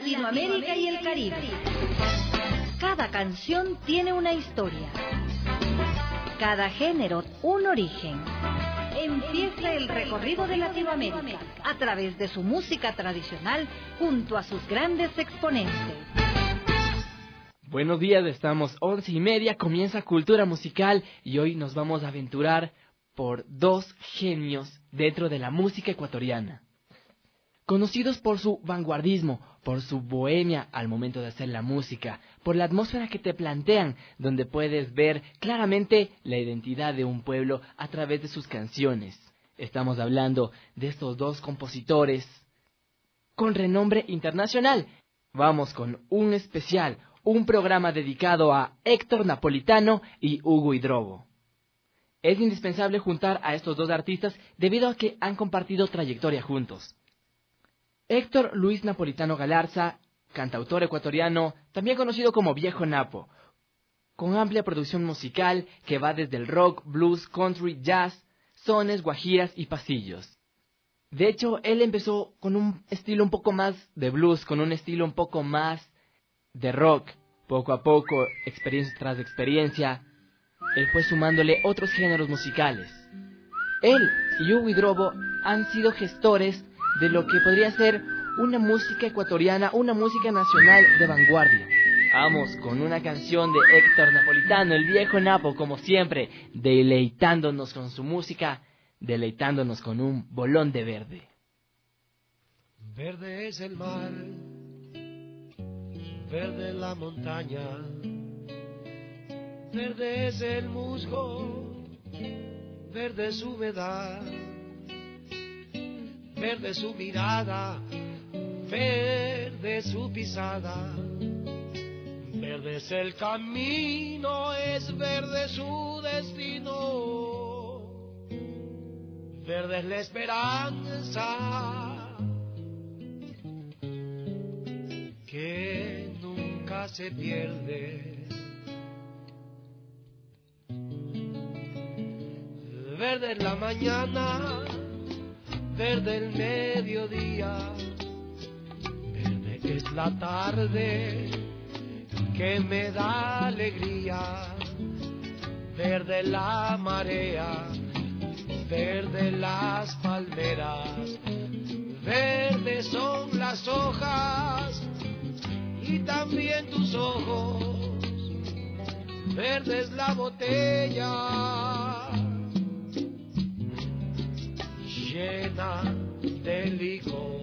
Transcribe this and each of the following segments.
Latinoamérica y el Caribe. Cada canción tiene una historia. Cada género un origen. Empieza el recorrido de Latinoamérica a través de su música tradicional junto a sus grandes exponentes. Buenos días, estamos 11:30, comienza Cultura Musical y hoy nos vamos a aventurar por dos genios dentro de la música ecuatoriana. Conocidos por su vanguardismo, por su bohemia al momento de hacer la música, por la atmósfera que te plantean, donde puedes ver claramente la identidad de un pueblo a través de sus canciones. Estamos hablando de estos dos compositores con renombre internacional. Vamos con un especial, un programa dedicado a Héctor Napolitano y Hugo Hidrobo. Es indispensable juntar a estos dos artistas debido a que han compartido trayectoria juntos. Héctor Luis Napolitano Galarza, cantautor ecuatoriano, también conocido como Viejo Napo, con amplia producción musical que va desde el rock, blues, country, jazz, sones, guajiras y pasillos. De hecho, él empezó con un estilo un poco más de blues, con un estilo un poco más de rock. Poco a poco, experiencia tras experiencia, él fue sumándole otros géneros musicales. Él y Hugo Hidrobo han sido gestores de lo que podría ser una música ecuatoriana, una música nacional de vanguardia. Vamos con una canción de Héctor Napolitano, el Viejo Napo, como siempre, deleitándonos con su música, deleitándonos con un bolón de verde. Verde es el mar, verde la montaña, verde es el musgo, verde su humedad, verde su mirada, verde su pisada, verde es el camino, es verde su destino, verde es la esperanza que nunca se pierde, verde es la mañana, verde el mediodía, verde es la tarde que me da alegría, verde la marea, verde las palmeras, verdes son las hojas y también tus ojos, verde es la botella llena de licor,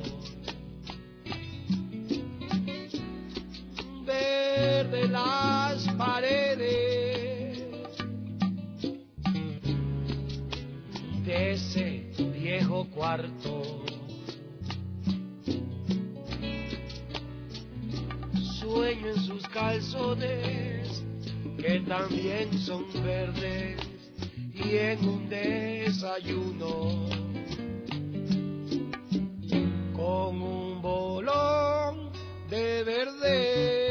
verde las paredes de ese viejo cuarto, sueño en sus calzones que también son verdes y en un desayuno con un bolón de verde.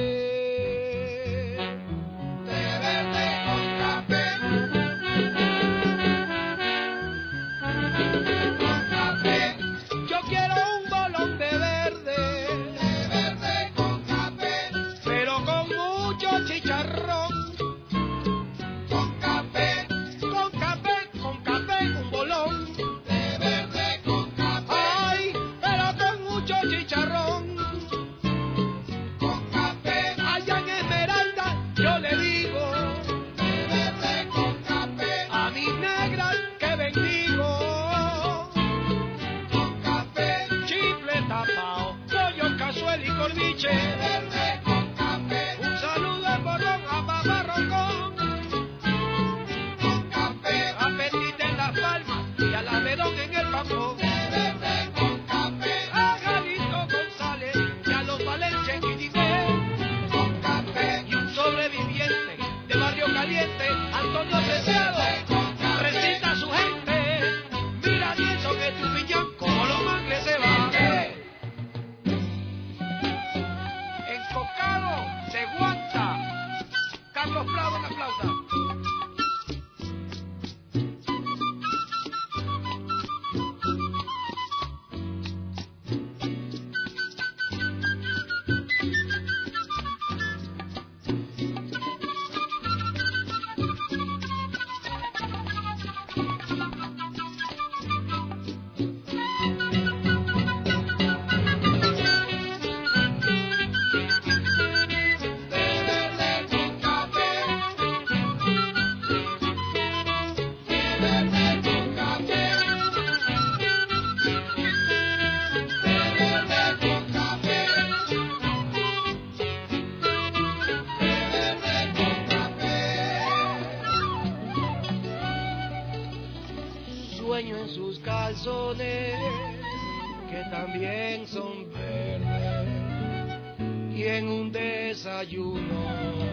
también son verdes y en un desayuno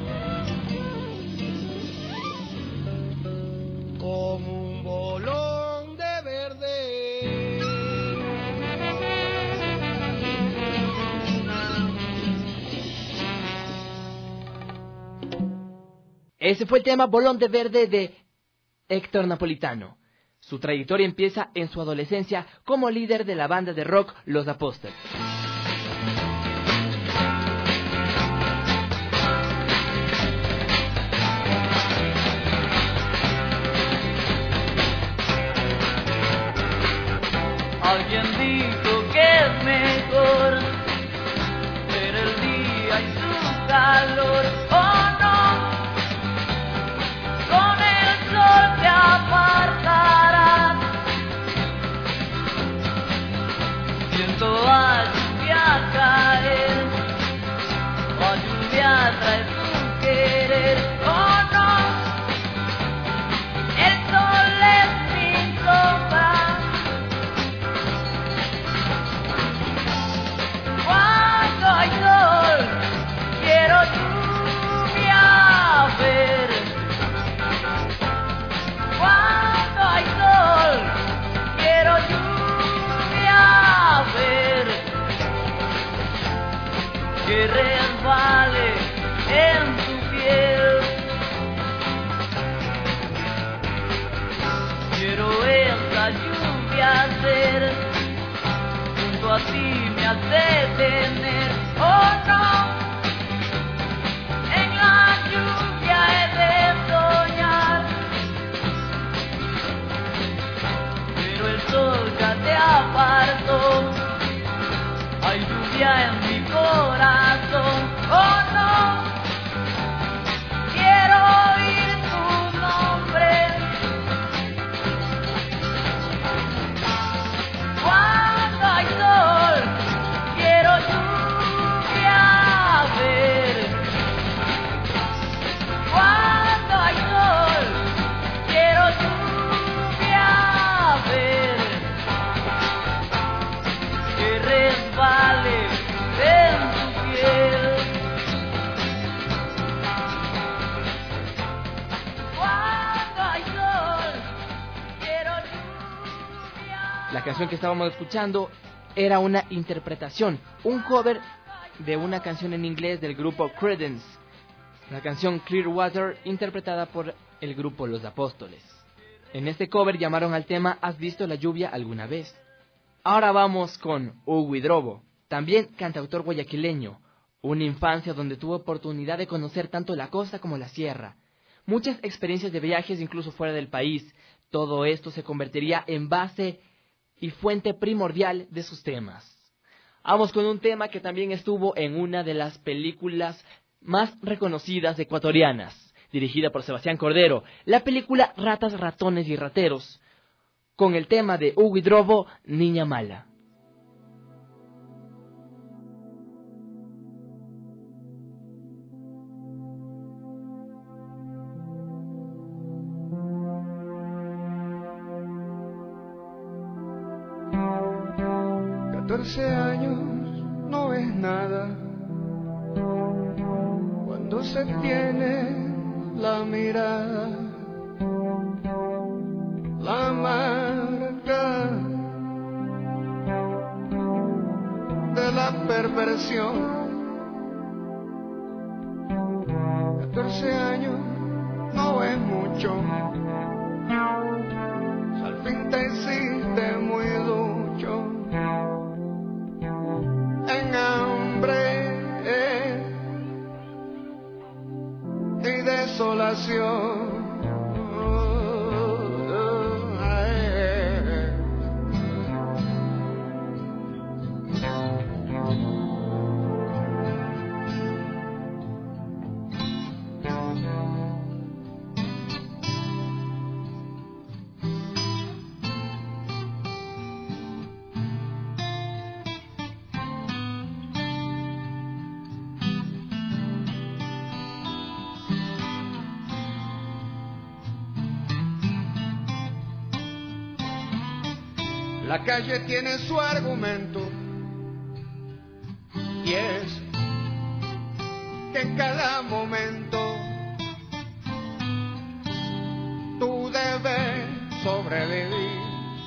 como un bolón de verde. Ese fue el tema Bolón de Verde de Héctor Napolitano. Su trayectoria empieza en su adolescencia como líder de la banda de rock Los Apóstoles. Alguien dijo que es mejor ver el día y su calor, oh no, con el sol te apartarás, viento a lluvia caer, o a lluvia trae su querer, oh no, el sol es mi sombra. Cuando hay sol, quiero lluvia ver. Cuando hay sol, quiero lluvia ver. Que resbale en tu piel. Quiero esa lluvia ser. Junto a ti me hace tener, oh no, en la lluvia he de soñar, pero el sol ya te apartó, hay lluvia en mi corazón, oh no, quiero oír tu nombre. Cuando hay sol, quiero lluvia ver. Cuando hay sol, quiero lluvia ver. Que resbale en tu piel. Cuando hay sol, quiero lluvia. La canción que estábamos escuchando era una interpretación, un cover de una canción en inglés del grupo Creedence, la canción Clearwater, interpretada por el grupo Los Apóstoles. En este cover llamaron al tema ¿Has visto la lluvia alguna vez? Ahora vamos con Hugo Hidrobo, también cantautor guayaquileño, una infancia donde tuvo oportunidad de conocer tanto la costa como la sierra, muchas experiencias de viajes incluso fuera del país. Todo esto se convertiría en base y fuente primordial de sus temas. Vamos con un tema que también estuvo en una de las películas más reconocidas ecuatorianas, dirigida por Sebastián Cordero, la película Ratas, Ratones y Rateros, con el tema de Hugo Hidrobo, Niña Mala. Años no es nada cuando se tiene la mirada, la marca de la perversión. 14 años no es mucho, al fin te hiciste muy ducho en hambre y desolación. La calle tiene su argumento y es que en cada momento tú debes sobrevivir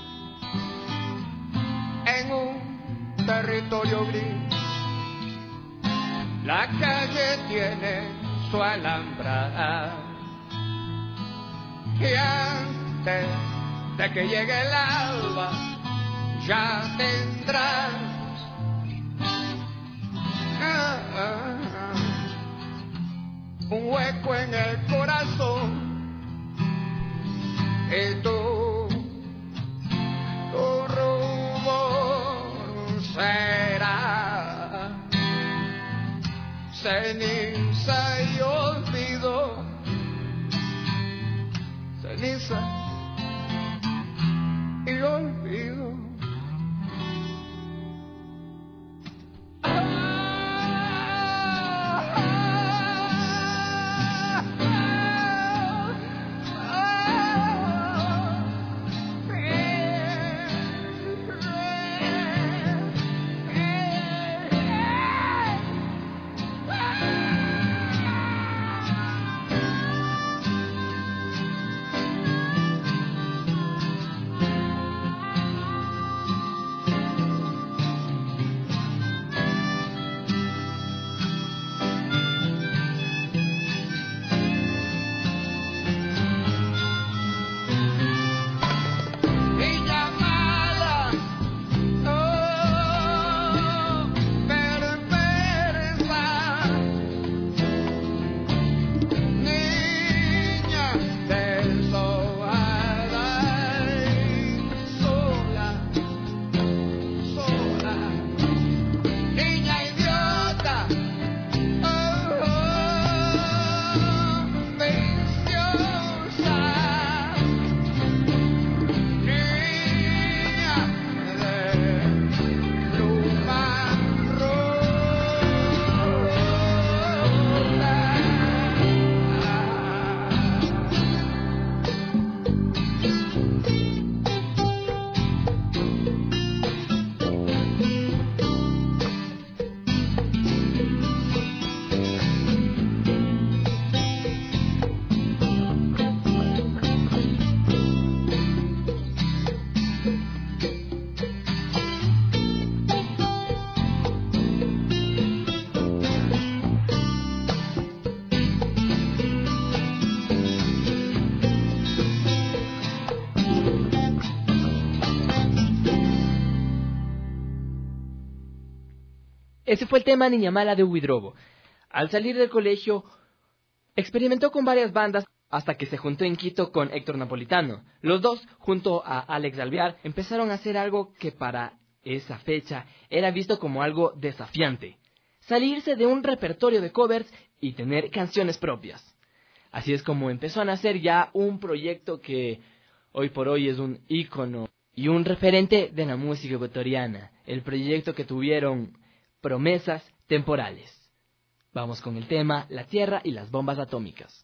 en un territorio gris. La calle tiene su alambrada y antes de que llegue el alba ya tendrás un hueco en el corazón y tu rumbo será ceniza y olvido, ceniza y olvido. Ese fue el tema Niña Mala de Huidrobo. Al salir del colegio, experimentó con varias bandas hasta que se juntó en Quito con Héctor Napolitano. Los dos, junto a Alex Alvear, empezaron a hacer algo que para esa fecha era visto como algo desafiante: salirse de un repertorio de covers y tener canciones propias. Así es como empezó a nacer ya un proyecto que hoy por hoy es un ícono y un referente de la música ecuatoriana, el proyecto que tuvieron Promesas Temporales. Vamos con el tema La Tierra y las Bombas Atómicas.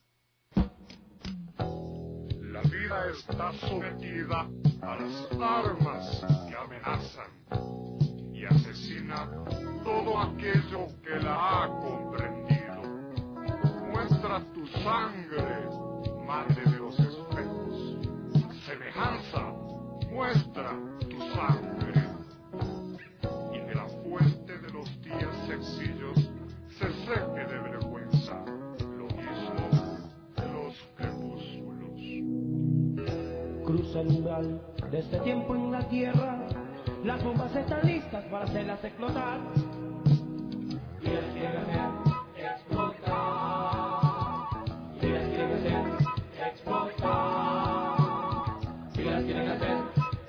La vida está sometida a las armas que amenazan y asesinan todo aquello que la ha comprendido. Muestra tu sangre, madre de los espejos. Semejanza, muestra tu sangre. Y de la fuente de los días sencillos se seque de vergüenza, lo mismo de los crepúsculos. Cruza el umbral de este tiempo en la tierra, las bombas están listas para hacerlas explotar. Y las quieren hacer explotar. Y las quieren hacer explotar. Y las quieren hacer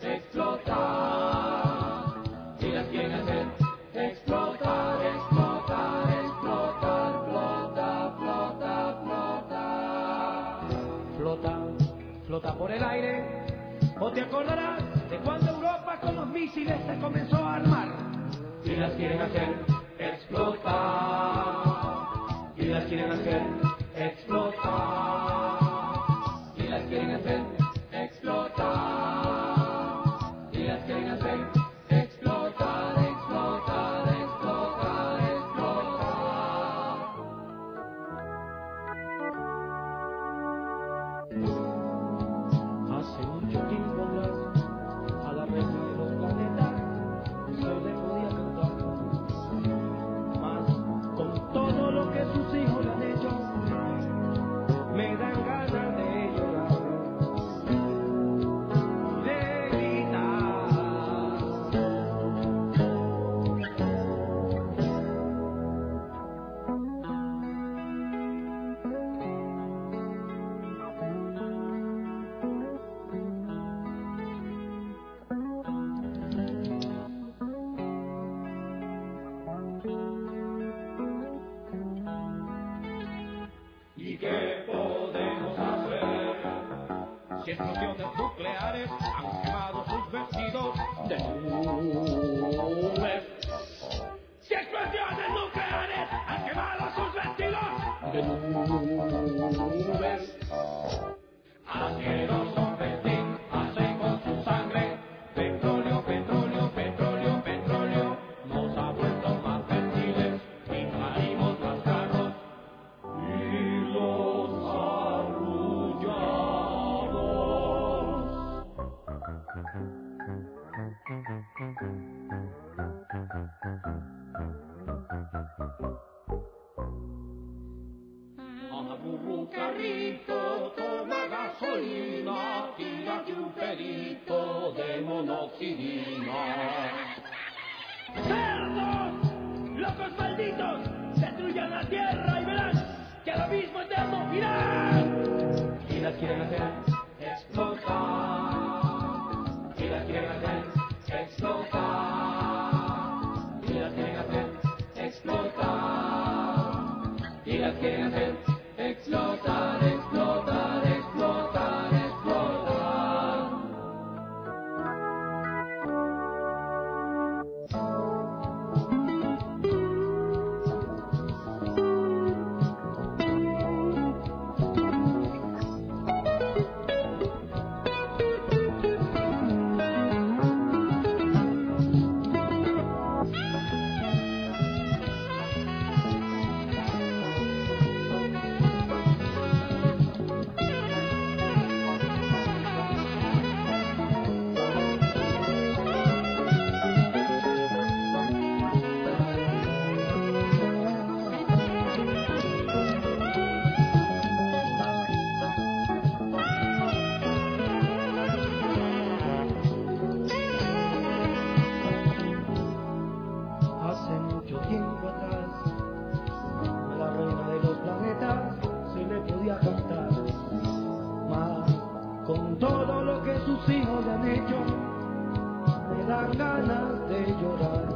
explotar. Y las quieren hacer explotar, explotar, explotar, flota, flota, flota. Flota, flota por el aire. ¿O te acordarás de cuando Europa con los misiles se comenzó a armar? Y las quieren hacer explotar. Y las quieren hacer explotar. Y las quieren hacer explotar. Y las quieren hacer que sus hijos le han hecho, me dan ganas de llorar, de ¿Y qué podemos hacer si explosiones nucleares han quemado sus vestidos de nubes? Si explosiones nucleares han quemado sus vestidos de nubes. Asqueroso festín hacen con su sangre. Petróleo, petróleo, petróleo, petróleo. Nos ha vuelto más fértiles y parimos más carros. Y los arrullamos. Aburru carrito, toma gasolina, tírate un perito de monoxidina. ¡Cerdos! ¡Locos malditos! ¡Destruyan la tierra y verán que al abismo eterno irán! Y las quieren hacer explotar. Y las quieren hacer explotar. Y las quieren hacer explotar. Y las quieren hacer explotar, explotar, explotar, explotar. Hace mucho tiempo atrás, a la reina de los planetas se le podía cantar, mas con todo lo que sus hijos le han hecho, me dan ganas de llorar.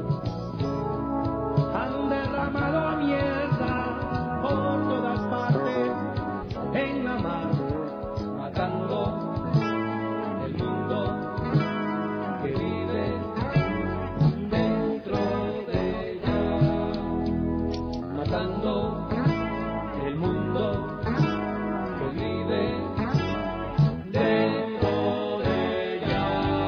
Han derramado mierda por todas partes en la mar, matando el mundo que vive dentro de ella, matando el mundo que vive dentro de ella.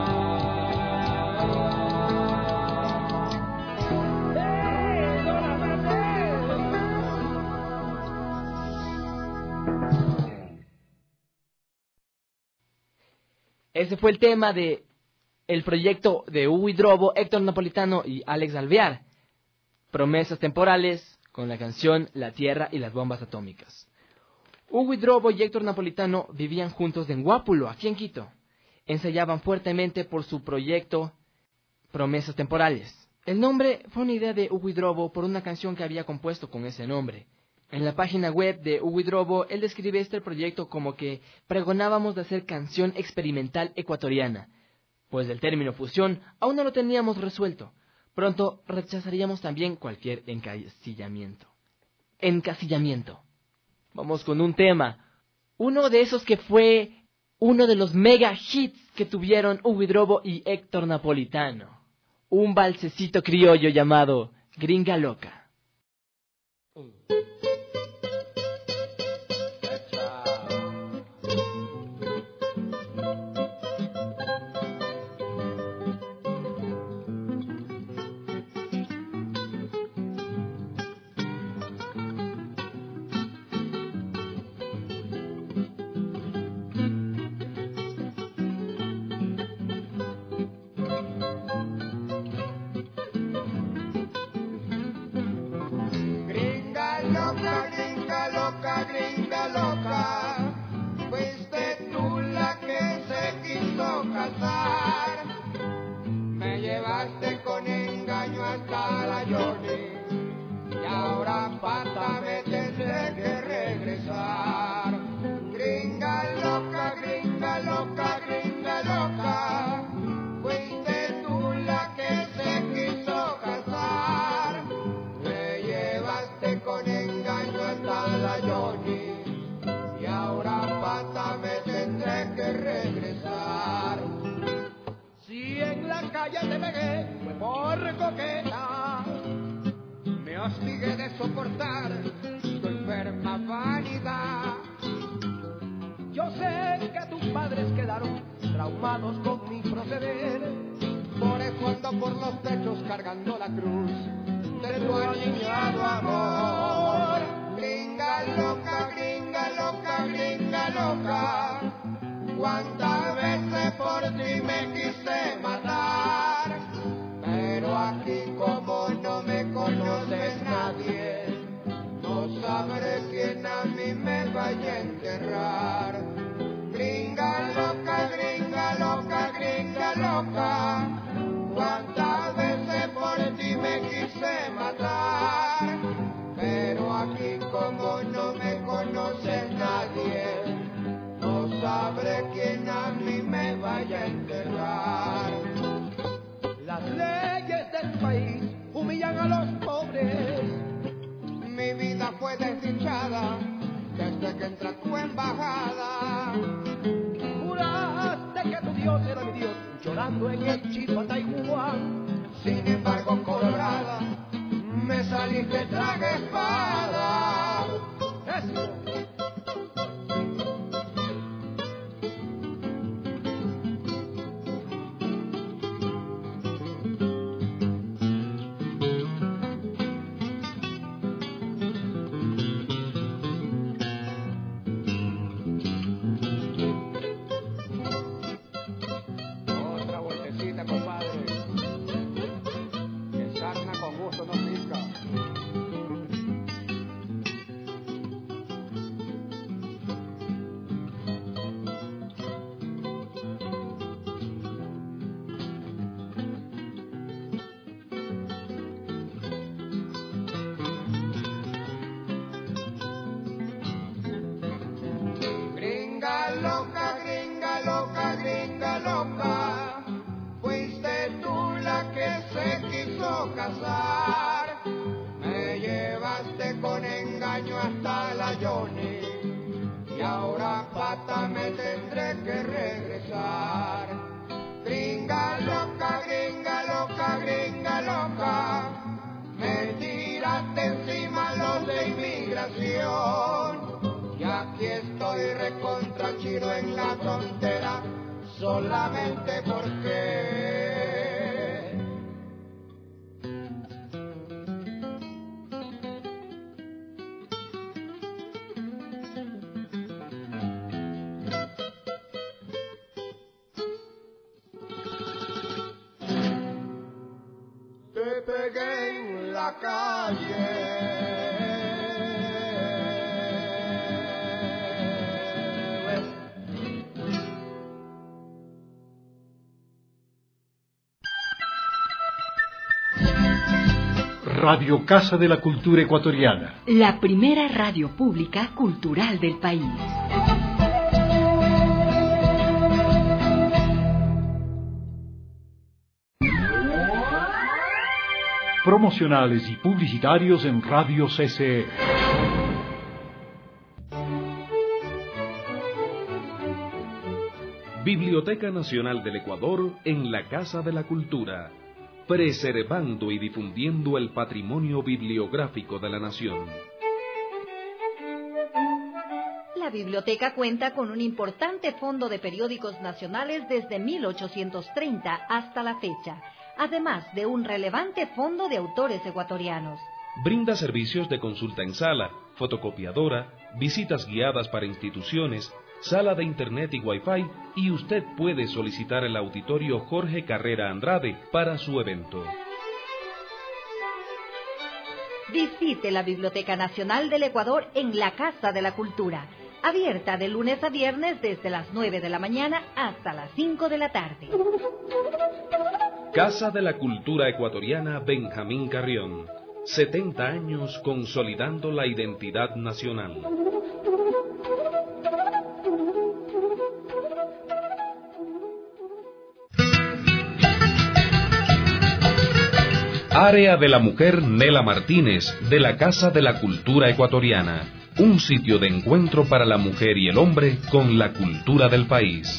Ese fue el tema de el proyecto de Hugo Drobo, Héctor Napolitano y Alex Alvear. Promesas temporales con la canción La Tierra y las bombas atómicas. Hugo Drobo y Héctor Napolitano vivían juntos en Guápulo, aquí en Quito. Ensayaban fuertemente por su proyecto Promesas temporales. El nombre fue una idea de Hugo Drobo por una canción que había compuesto con ese nombre. En la página web de Hugo Drobo, él describe este proyecto como que pregonábamos de hacer canción experimental ecuatoriana, pues el término fusión aún no lo teníamos resuelto. Pronto rechazaríamos también cualquier encasillamiento. Vamos con un tema, uno de esos que fue uno de los mega hits que tuvieron Hugo Drobo y Héctor Napolitano. Un valsecito criollo llamado Gringa Loca. Gringa loca, engaño hasta la Johnny. Y ahora pata me tendré que regresar. Gringa loca, gringa loca, gringa loca, fuiste tú la que se quiso casar. Me llevaste con engaño hasta la Johnny. Y ahora pata me tendré que regresar. Si en la calle te pegué fue por coqueta, me hostigué de soportar tu enferma vanidad. Yo sé que tus padres quedaron traumados con mi proceder, por eso ando por los techos cargando la cruz de tu aniñado amor. Gringa loca, gringa loca, gringa loca, cuántas veces por ti me quise matar, pero aquí como no me conoces nadie, no sabré quién a mí me vaya a enterrar. Gringa loca, gringa loca, gringa loca, cuántas veces por ti me quise matar, pero aquí como no me conoces nadie, no sabré quién a mí me vaya a enterrar. Las leyes del país humillan a los pobres. Mi vida fue desdichada desde que entré a tu embajada. Juraste que tu Dios era mi Dios, llorando en el Chico Taiwán. Sin embargo, colorada, me saliste traje espada. Eso. Me llevaste con engaño hasta la Johnny, y ahora pata me tendré que regresar. Gringa loca, gringa loca, gringa loca, me tiraste encima los de inmigración, y aquí estoy recontra chiro en la frontera, solamente porque te pegué en la calle. Radio Casa de la Cultura Ecuatoriana. La primera radio pública cultural del país. Promocionales y publicitarios en Radio CCE. Biblioteca Nacional del Ecuador en la Casa de la Cultura, preservando y difundiendo el patrimonio bibliográfico de la nación. La biblioteca cuenta con un importante fondo de periódicos nacionales desde 1830 hasta la fecha, además de un relevante fondo de autores ecuatorianos. Brinda servicios de consulta en sala, fotocopiadora, visitas guiadas para instituciones, sala de internet y wifi, y usted puede solicitar el auditorio Jorge Carrera Andrade para su evento. Visite la Biblioteca Nacional del Ecuador en la Casa de la Cultura, abierta de lunes a viernes desde las 9 de la mañana hasta las 5 de la tarde. Casa de la Cultura Ecuatoriana Benjamín Carrión. 70 años consolidando la identidad nacional. Área de la Mujer Nela Martínez, de la Casa de la Cultura Ecuatoriana. Un sitio de encuentro para la mujer y el hombre con la cultura del país.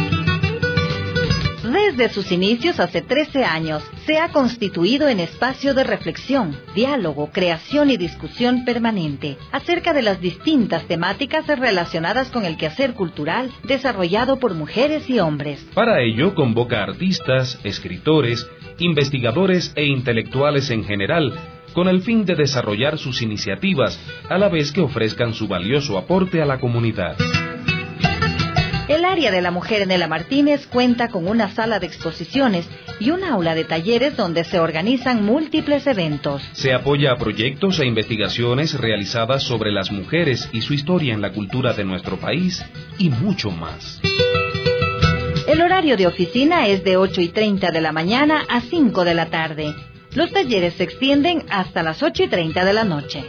Desde sus inicios hace 13 años, se ha constituido en espacio de reflexión, diálogo, creación y discusión permanente acerca de las distintas temáticas relacionadas con el quehacer cultural desarrollado por mujeres y hombres. Para ello convoca artistas, escritores, investigadores e intelectuales en general, con el fin de desarrollar sus iniciativas, a la vez que ofrezcan su valioso aporte a la comunidad. El área de la mujer Nela Martínez cuenta con una sala de exposiciones y un aula de talleres donde se organizan múltiples eventos. Se apoya a proyectos e investigaciones realizadas sobre las mujeres y su historia en la cultura de nuestro país y mucho más. El horario de oficina es de 8:30 de la mañana a 5 de la tarde. Los talleres se extienden hasta las 8:30 de la noche.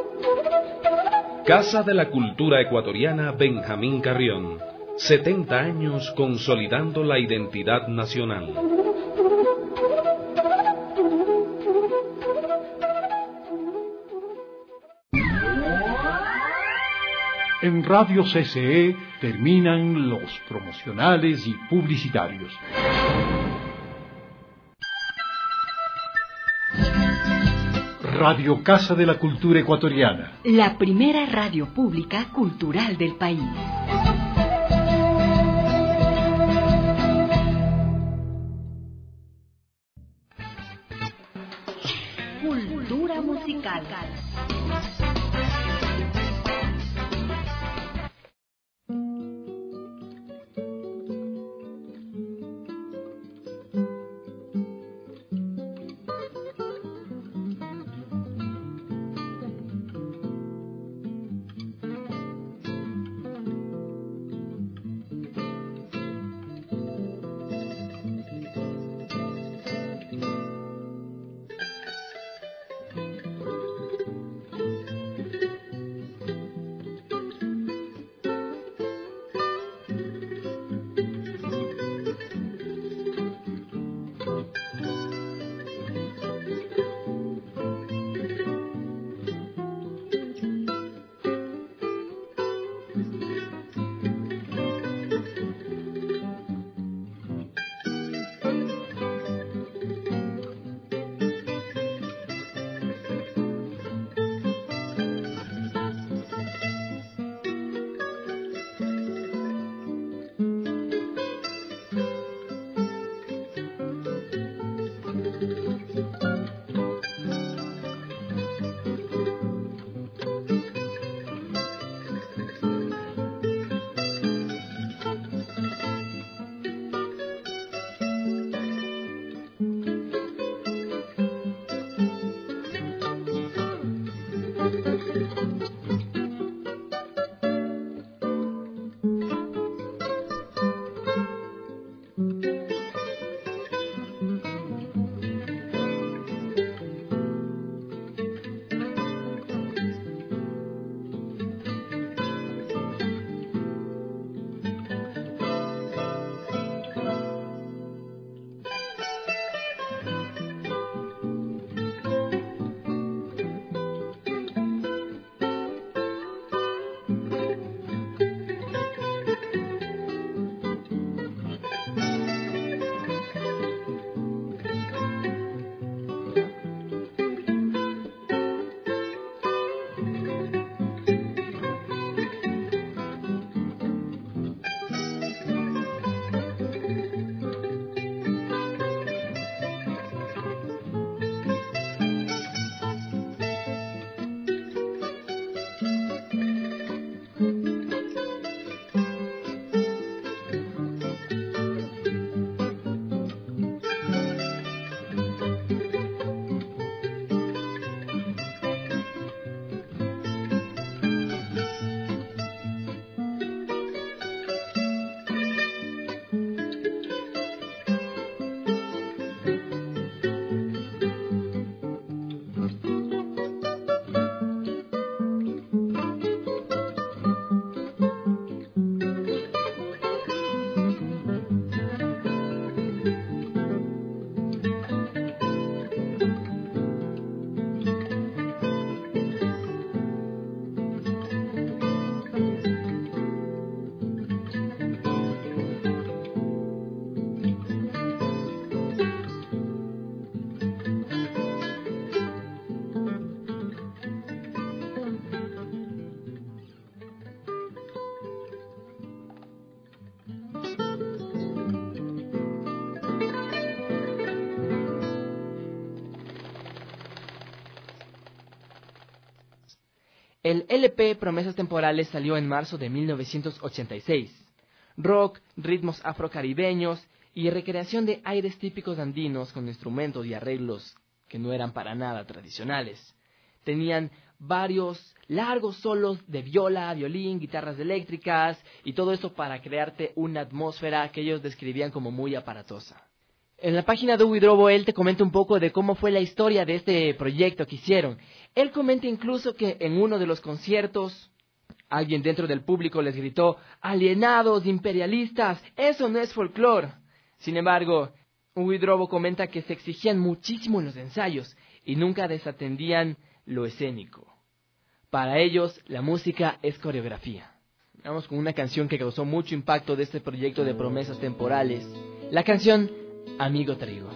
Casa de la Cultura Ecuatoriana Benjamín Carrión. 70 años consolidando la identidad nacional. En Radio CCE terminan los promocionales y publicitarios. Radio Casa de la Cultura Ecuatoriana. La primera radio pública cultural del país. Cultura musical. El LP Promesas Temporales salió en marzo de 1986. Rock, ritmos afrocaribeños y recreación de aires típicos andinos con instrumentos y arreglos que no eran para nada tradicionales. Tenían varios largos solos de viola, violín, guitarras eléctricas y todo esto para crearte una atmósfera que ellos describían como muy aparatosa. En la página de Huidrobo él te comenta un poco de cómo fue la historia de este proyecto que hicieron. Él comenta incluso que en uno de los conciertos alguien dentro del público les gritó: "Alienados, imperialistas, eso no es folclore". Sin embargo, Huidrobo comenta que se exigían muchísimo en los ensayos y nunca desatendían lo escénico. Para ellos, la música es coreografía. Vamos con una canción que causó mucho impacto de este proyecto de Promesas Temporales. La canción Amigo Trigo.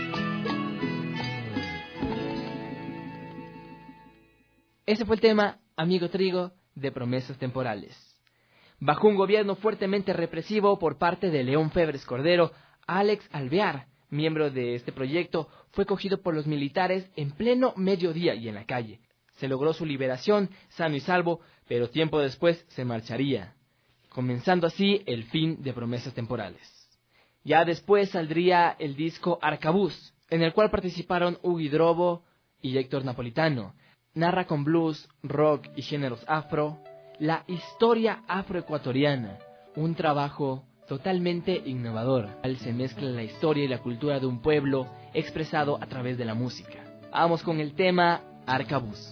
Ese fue el tema Amigo Trigo, de Promesas Temporales. Bajo un gobierno fuertemente represivo por parte de León Febres Cordero, Alex Alvear, miembro de este proyecto, fue cogido por los militares en pleno mediodía y en la calle. Se logró su liberación, sano y salvo, pero tiempo después se marcharía, comenzando así el fin de Promesas Temporales. Ya después saldría el disco Arcabuz, en el cual participaron Hugo Drobo y Héctor Napolitano. Narra con blues, rock y géneros afro la historia afroecuatoriana, un trabajo totalmente innovador. Al se mezcla la historia y la cultura de un pueblo expresado a través de la música. Vamos con el tema Arcabuz.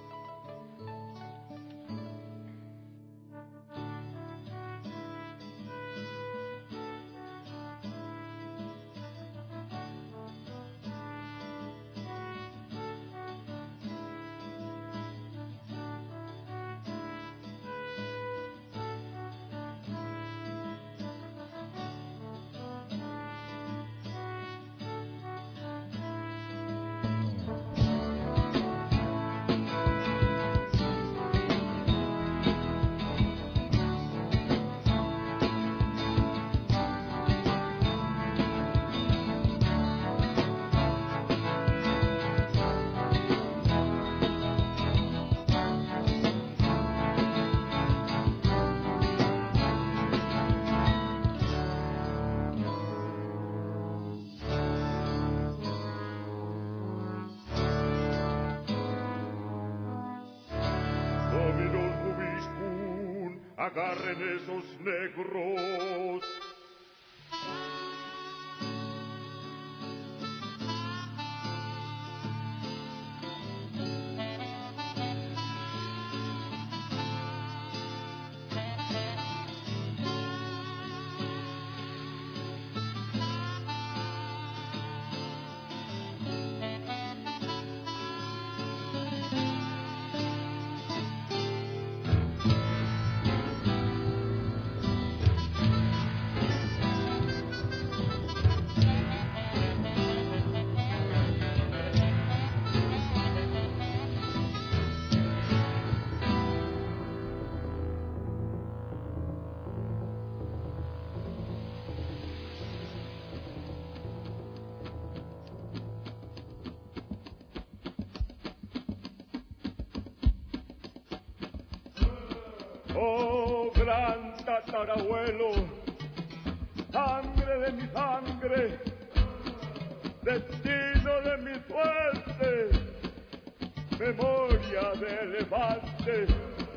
Agarren esos negros. Oh, gran tatarabuelo, sangre de mi sangre, destino de mi suerte, memoria de elefante,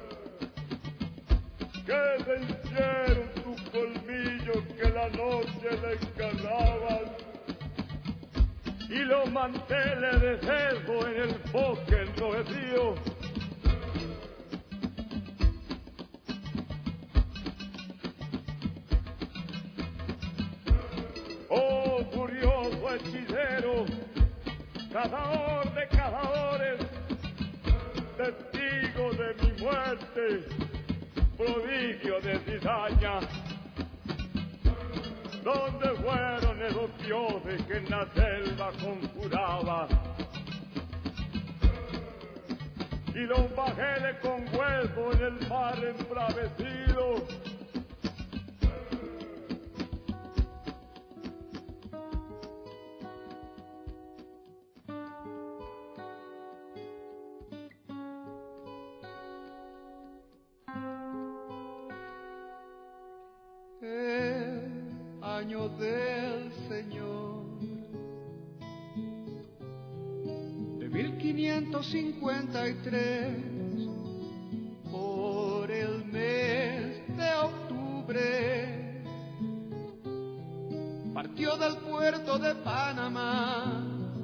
que se hicieron tus colmillos que la noche le encarnaban, y los manteles de cerdo en el bosque enrojecido. Oh, furioso hechicero, cazador de cazadores, testigo de mi muerte, prodigio de cizaña. ¿Dónde fueron esos dioses que en la selva conjuraba? Y los bajeles con hueso en el mar embravecido. Año del Señor de 1553, por el mes de octubre, partió del puerto de Panamá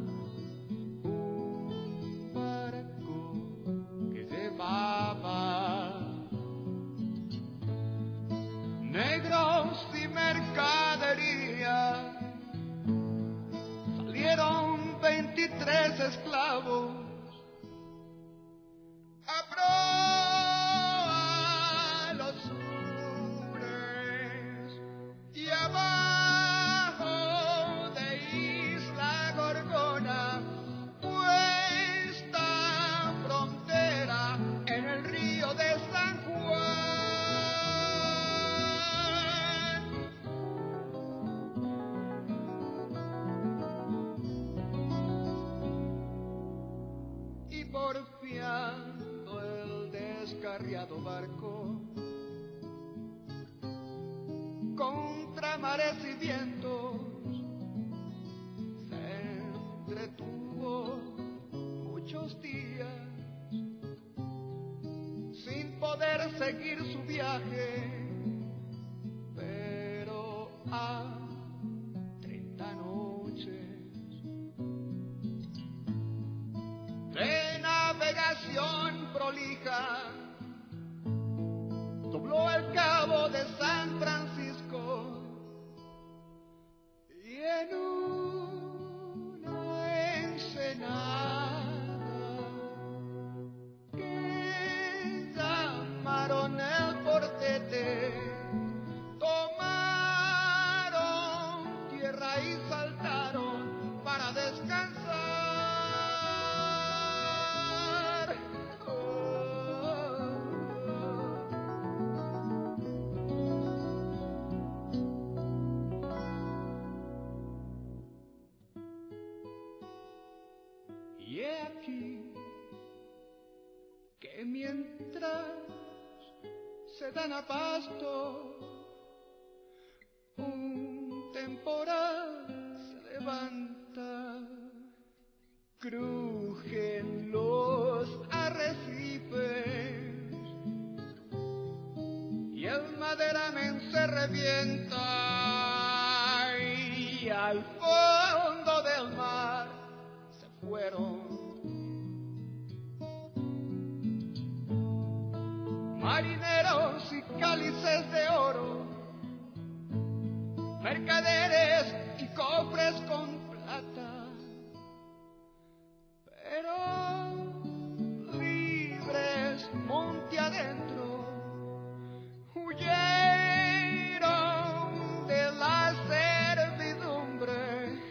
un barco que llevaba negros y mercadería. Salieron 23 esclavos a proa los sures y abajo de Isla Gorgona, puesta frontera en el río y porfiando el descarriado barco contra mares y vientos se entretuvo muchos días sin poder seguir su viaje, pero a 30 noches de navegación prolija dobló el cabo de San Francisco y en una ensenada que llamaron el Portete tomaron tierra y saltaron para descansar. Y he aquí que mientras se dan a pasto, un temporal se levanta, crujen los arrecifes y el maderamen se revienta y al fondo del mar se fueron marineros y cálices de oro, mercaderes y cofres con plata, pero libres monte adentro huyeron de la servidumbre.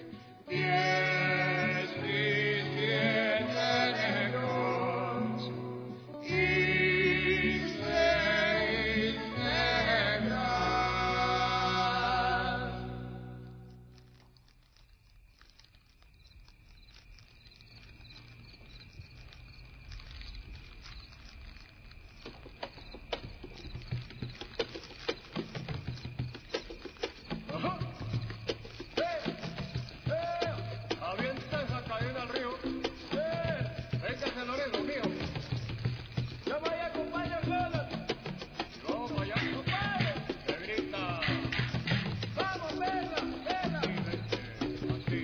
17 negros y 6 negras. Ajá. Avienta esa cadena al río. Véngase, Loredo, mío. Ya vaya, compadre, sola. No, vaya, compadre. Se grita. Vamos, venga, venga. Así.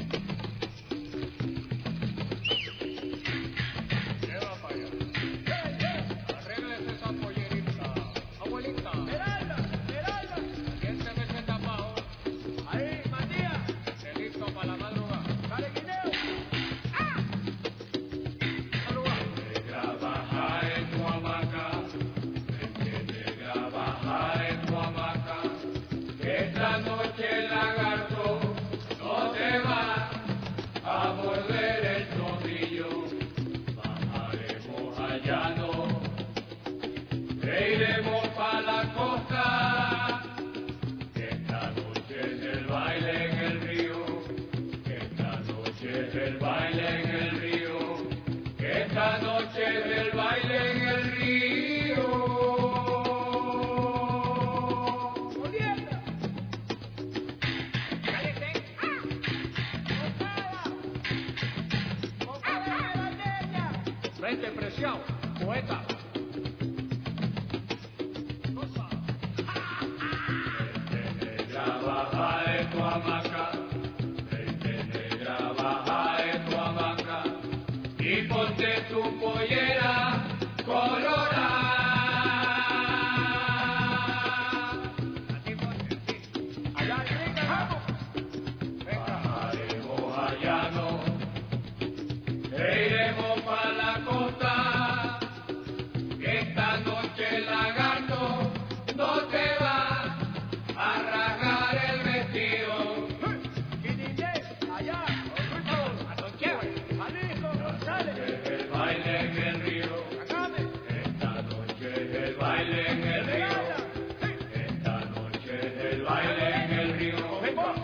Lleva para allá. Arréglese esa pollerita. Abuelita. Esmeralda, Esmeralda. Siénteme ese tapado. Ahí, Matías. Esté listo para la madrugada. Dale, Guineo. Trabajar en tu hamaca, trabajar en tu hamaca, que esta noche el lagarto no te va a morder el tobillo. Bajaremos allá, no, e iremos para la costa, que esta noche es el baile en el río, que esta noche es el baile en el río, que esta noche es el baile en el río. ¡Olienda! ¡Cállate! Frente preciado, poeta. Trabaja en tu hamaca, trabaja en tu hamaca y ponte tu pollera colorada. Allá, vamos. Bajaremos allá, no, e iremos para la costa, que esta noche el lagarto no te va a rasgar el vestido. Allá, a Tonquehue, Jalisco, González. El baile en el río. Esta noche es el baile en el río. Esta noche es el baile en el río.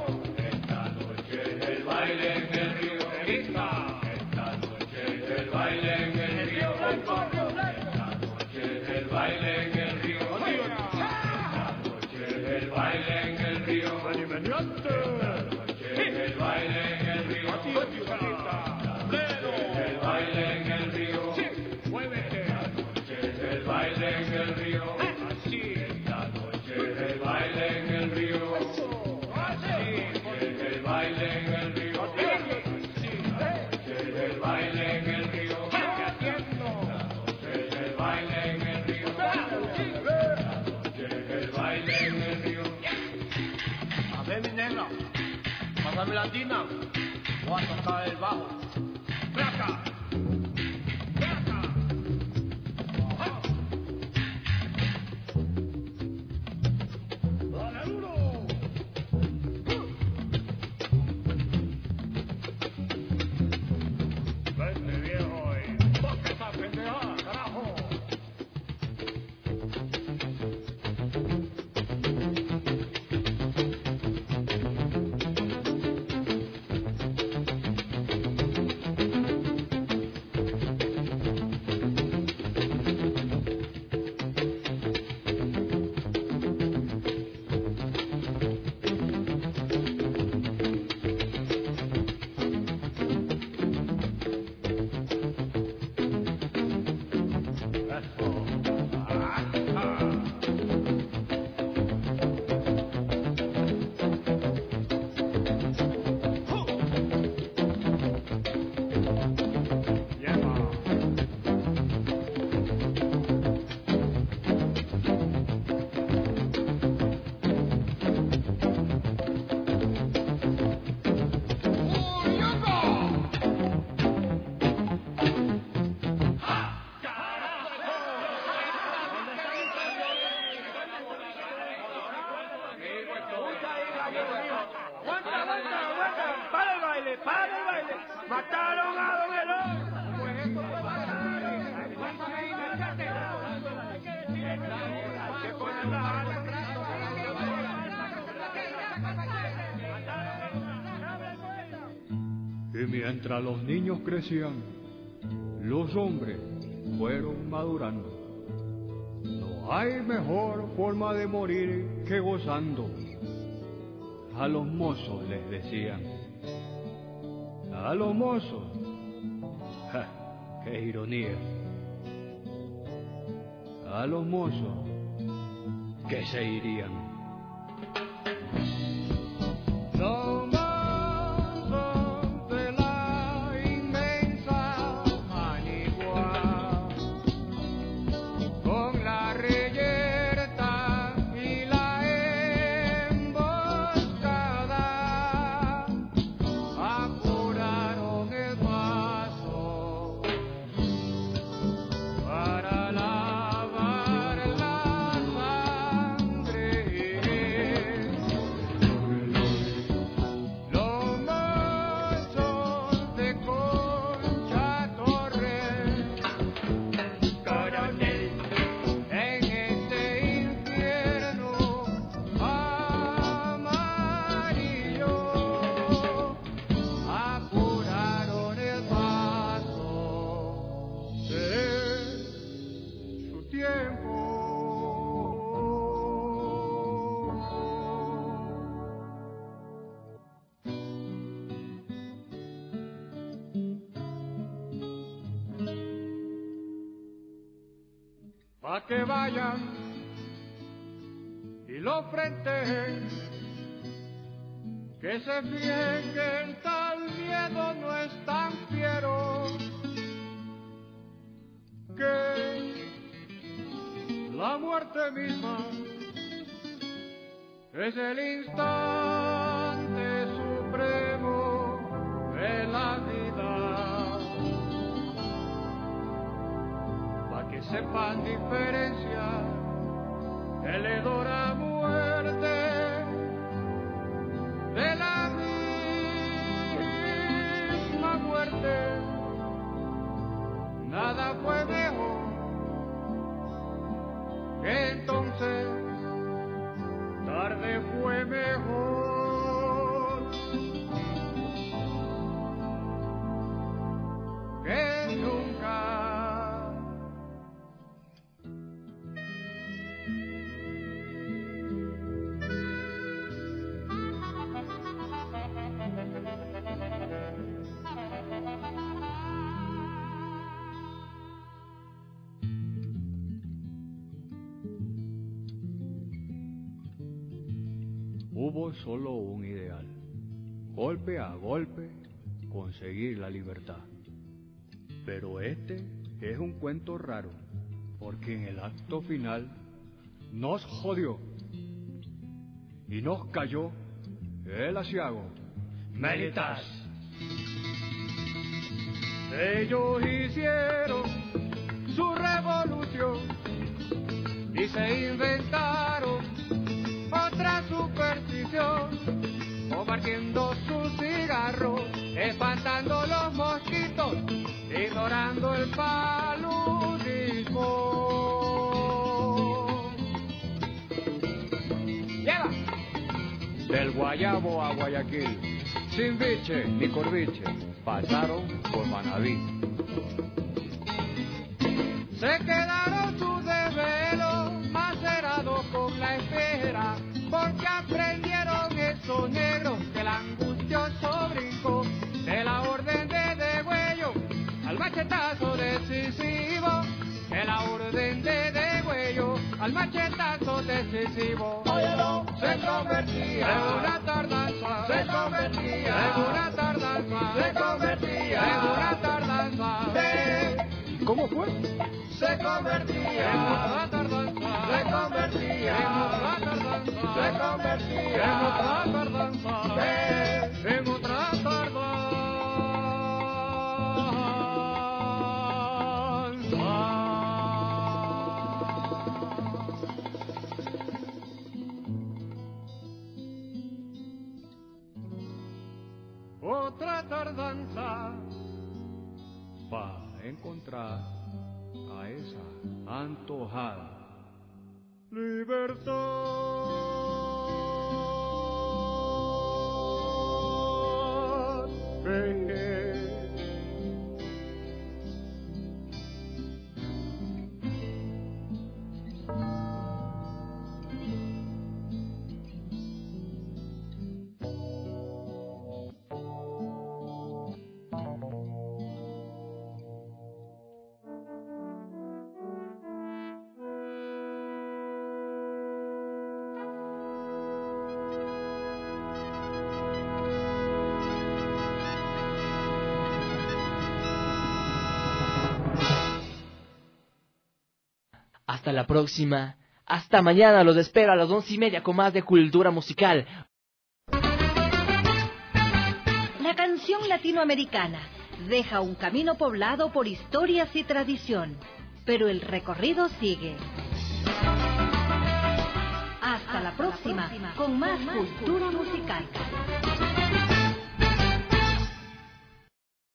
Esta noche es el baile en el río. Esta noche es el baile. baile en el río Blanco, esta noche es el baile en el río, esta noche es el baile en el río, esta noche es el baile en el río, esta noche es el baile en el río, esta noche es el baile en el río, esta noche es el baile en el río, es el baile en el río, es el baile en el río, es el baile en el río, es el baile en el río. A ver, mi negra, pásame la tina, voy a tocar el bajo. ¡Ven acá! ¡Ven acá! ¡Ajá! ¡Dale duro! Vente, viejo, y toca esa pendejada, carajo. ¡Mataron a Don Elón! Pues esto fue Y mientras los niños crecían, los hombres fueron madurando. No hay mejor forma de morir que gozando. A los mozos les decían. A los mozos. ¡Ja! ¡Qué ironía! A los mozos que se irían. Los mozos de la inmensa Manigua, con la reyerta y la emboscada, apuraron el paso para lavar la sangre. Los mozos de Concha Torres, coronel, en este infierno amarillo, apuraron el paso de su tiempo. Pa' que vayan y lo frenten, que se fíen que el tal miedo no es tan fiero, que la muerte misma es el instante supremo de la vida. Pa' que sepan diferenciar el hedor a muerte de la misma muerte. Nada fue mejor que entonces, tarde fue mejor que nunca. tuvo solo un ideal: golpe a golpe conseguir la libertad. Pero este es un cuento raro, porque en el acto final nos jodió y nos cayó el asiago militar. Ellos hicieron su revolución y se inventaron otra superstición, compartiendo su cigarro, espantando los mosquitos, ignorando el paludismo. ¡Lleva! Del Guayabo a Guayaquil, sin biche ni corviche, pasaron por Manabí. Se quedaron sus desvelos macerados con la espera, porque aprendieron esos negros que el angustioso brincó de la orden de degüello al machetazo decisivo, de la orden de degüello al machetazo decisivo. Óyelo, se convertía en una tardanza, se convertía en una tardanza, se convertía en una tardanza. ¿Cómo fue? Se convertía en una tardanza, se convertía en una tardanza, se convertía en otra tardanza, en otra tardanza. Otra tardanza para encontrar a esa antojada libertad. Hasta la próxima. Hasta mañana. Los espero a las 11:30 con más de Cultura Musical. La canción latinoamericana deja un camino poblado por historias y tradición, pero el recorrido sigue. Hasta la próxima con más Cultura Musical.